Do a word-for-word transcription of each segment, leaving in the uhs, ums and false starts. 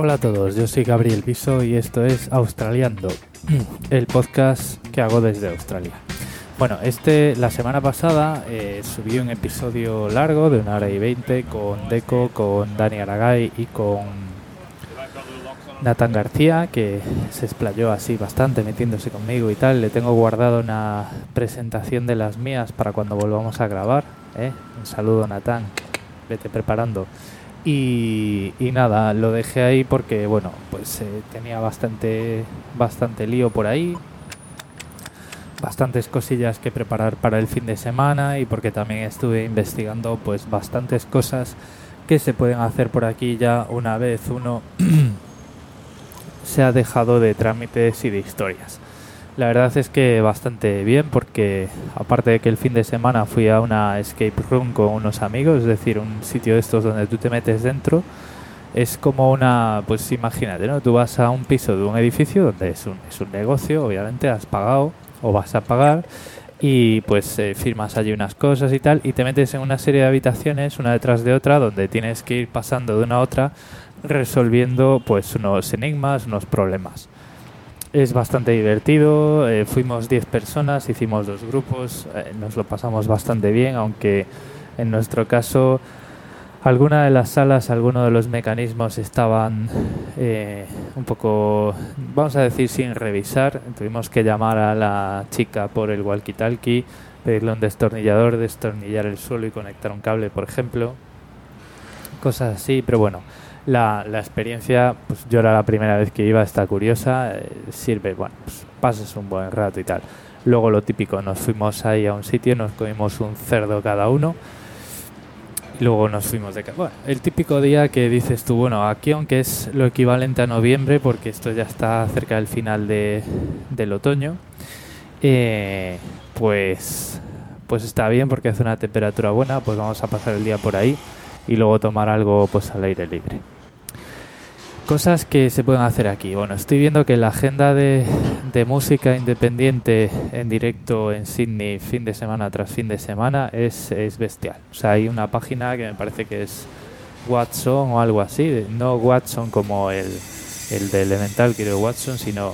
Hola a todos, yo soy Gabriel Piso y esto es Australiando, el podcast que hago desde Australia. Bueno, este la semana pasada eh, subí un episodio largo de una hora y veinte con Deco, con Dani Aragay y con Nathan García, que se explayó así bastante metiéndose conmigo y tal. Le tengo guardado una presentación de las mías para cuando volvamos a grabar, ¿eh? Un saludo, Nathan, vete preparando. Y, y nada, lo dejé ahí porque, bueno, pues eh, tenía bastante, bastante lío por ahí, bastantes cosillas que preparar para el fin de semana y porque también estuve investigando pues bastantes cosas que se pueden hacer por aquí ya una vez uno se ha dejado de trámites y de historias. La verdad es que bastante bien porque aparte de que el fin de semana fui a una escape room con unos amigos, es decir, un sitio de estos donde tú te metes dentro, es como una, pues imagínate, ¿no? Tú vas a un piso de un edificio donde es un, es un negocio, obviamente has pagado o vas a pagar y pues eh, firmas allí unas cosas y tal y te metes en una serie de habitaciones una detrás de otra donde tienes que ir pasando de una a otra resolviendo pues unos enigmas, unos problemas. Es bastante divertido, eh, fuimos diez personas, hicimos dos grupos, eh, nos lo pasamos bastante bien, aunque en nuestro caso alguna de las salas, algunos de los mecanismos estaban eh, un poco, vamos a decir, sin revisar. Tuvimos que llamar a la chica por el walkie-talkie, pedirle un destornillador, destornillar el suelo y conectar un cable, por ejemplo. Cosas así, pero bueno. La, la experiencia, pues yo era la primera vez que iba, está curiosa, eh, sirve, bueno, pues pasas un buen rato y tal. Luego lo típico, nos fuimos ahí a un sitio, nos comimos un cerdo cada uno y luego nos fuimos de casa. Bueno, el típico día que dices tú, bueno, aquí aunque es lo equivalente a noviembre, porque esto ya está cerca del final de, del otoño, eh, pues, pues está bien porque hace una temperatura buena, pues vamos a pasar el día por ahí y luego tomar algo pues al aire libre. Cosas que se pueden hacer aquí. Bueno, estoy viendo que la agenda de, de música independiente en directo en Sydney fin de semana tras fin de semana es, es bestial. O sea, hay una página que me parece que es Watson o algo así. No Watson como el, el de Elemental, quiero Watson, sino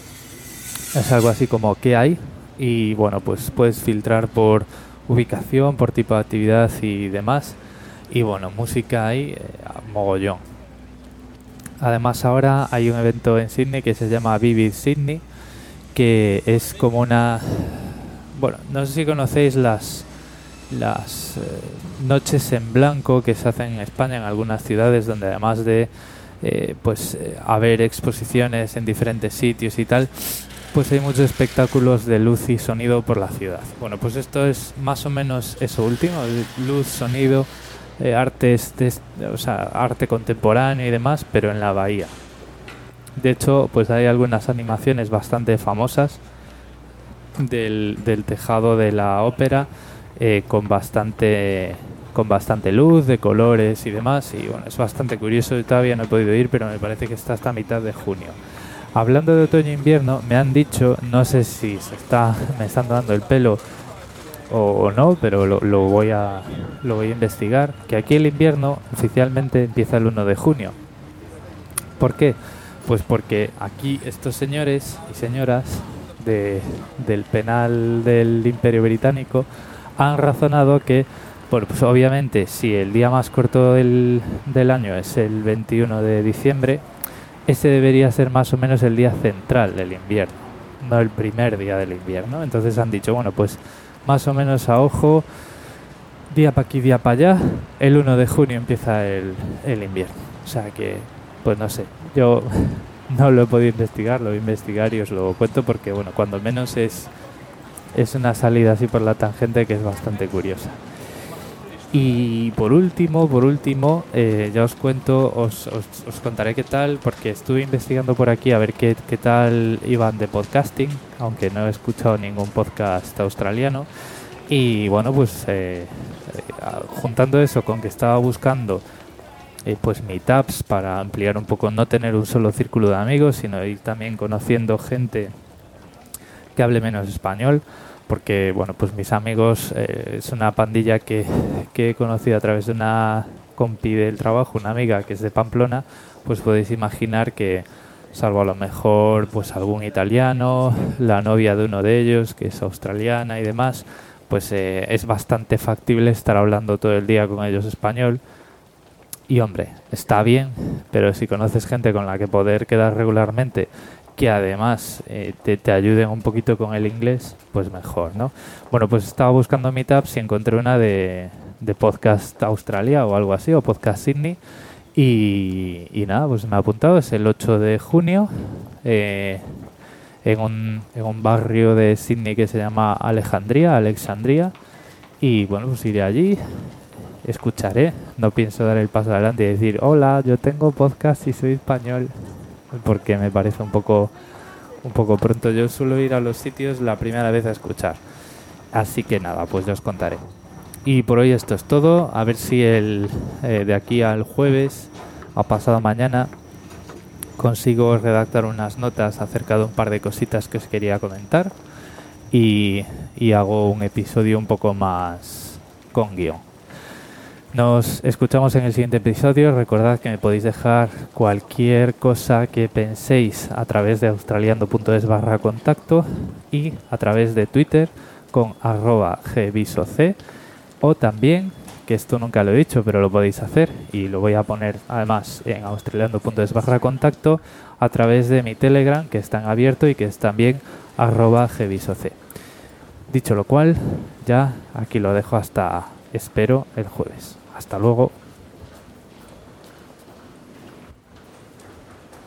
es algo así como ¿qué hay? Y bueno, pues puedes filtrar por ubicación, por tipo de actividad y demás. Y bueno, música hay eh, a mogollón. Además ahora hay un evento en Sydney que se llama Vivid Sydney, que es como una... Bueno, no sé si conocéis las, las eh, noches en blanco que se hacen en España en algunas ciudades donde además de eh, pues eh, haber exposiciones en diferentes sitios y tal, pues hay muchos espectáculos de luz y sonido por la ciudad. Bueno, pues esto es más o menos eso último, luz, sonido... Eh, artes de, o sea, arte contemporáneo y demás, pero en la bahía. De hecho, pues hay algunas animaciones bastante famosas del, del tejado de la ópera eh, con bastante con bastante luz, de colores y demás, y bueno, es bastante curioso. Yo todavía no he podido ir, pero me parece que está hasta mitad de junio. Hablando de otoño e invierno, me han dicho, no sé si se está me están dando el pelo o no, pero lo, lo voy a lo voy a investigar, que aquí el invierno oficialmente empieza el uno de junio. ¿Por qué? Pues porque aquí estos señores y señoras de, del penal del Imperio Británico han razonado que, bueno, pues obviamente si el día más corto del, del año es el veintiuno de diciembre, ese debería ser más o menos el día central del invierno, no el primer día del invierno. Entonces han dicho, bueno, pues más o menos a ojo, día para aquí, día para allá, el uno de junio empieza el, el invierno. O sea que, pues no sé, yo no lo he podido investigar, lo voy a investigar y os lo cuento porque, bueno, cuando menos es, es una salida así por la tangente que es bastante curiosa. Y por último, por último, eh, ya os cuento, os, os, os contaré qué tal, porque estuve investigando por aquí a ver qué, qué tal iban de podcasting, aunque no he escuchado ningún podcast australiano. Y bueno, pues eh, eh, juntando eso con que estaba buscando eh, pues meetups para ampliar un poco, no tener un solo círculo de amigos, sino ir también conociendo gente que hable menos español. Porque, bueno, pues mis amigos eh, es una pandilla que, que he conocido a través de una compi del trabajo, una amiga que es de Pamplona, pues podéis imaginar que, salvo a lo mejor pues algún italiano, la novia de uno de ellos que es australiana y demás, pues eh, es bastante factible estar hablando todo el día con ellos español. Y hombre, está bien, pero si conoces gente con la que poder quedar regularmente, que además eh, te, te ayuden un poquito con el inglés, pues mejor, ¿no? Bueno, pues estaba buscando meetups y encontré una de, de Podcast Australia o algo así, o Podcast Sydney, y, y nada, pues me he apuntado. Es el ocho de junio, eh, en, un, en un barrio de Sydney que se llama Alejandría, Alexandria, y bueno, pues iré allí. Escucharé, no pienso dar el paso adelante y decir hola, yo tengo podcast y soy español, porque me parece un poco un poco pronto. Yo suelo ir a los sitios la primera vez a escuchar, así que nada, pues ya os contaré. Y por hoy esto es todo. A ver si el eh, de aquí al jueves, a pasado mañana, consigo redactar unas notas acerca de un par de cositas que os quería comentar y, y hago un episodio un poco más con guión. Nos escuchamos en el siguiente episodio. Recordad que me podéis dejar cualquier cosa que penséis a través de australiando.es barra contacto y a través de Twitter con arroba gvisoc, o también, que esto nunca lo he dicho pero lo podéis hacer y lo voy a poner además en australiando.es barra contacto, a través de mi Telegram, que está en abierto y que es también arroba gvisoc. Dicho lo cual, ya aquí lo dejo hasta, espero, el jueves. Hasta luego.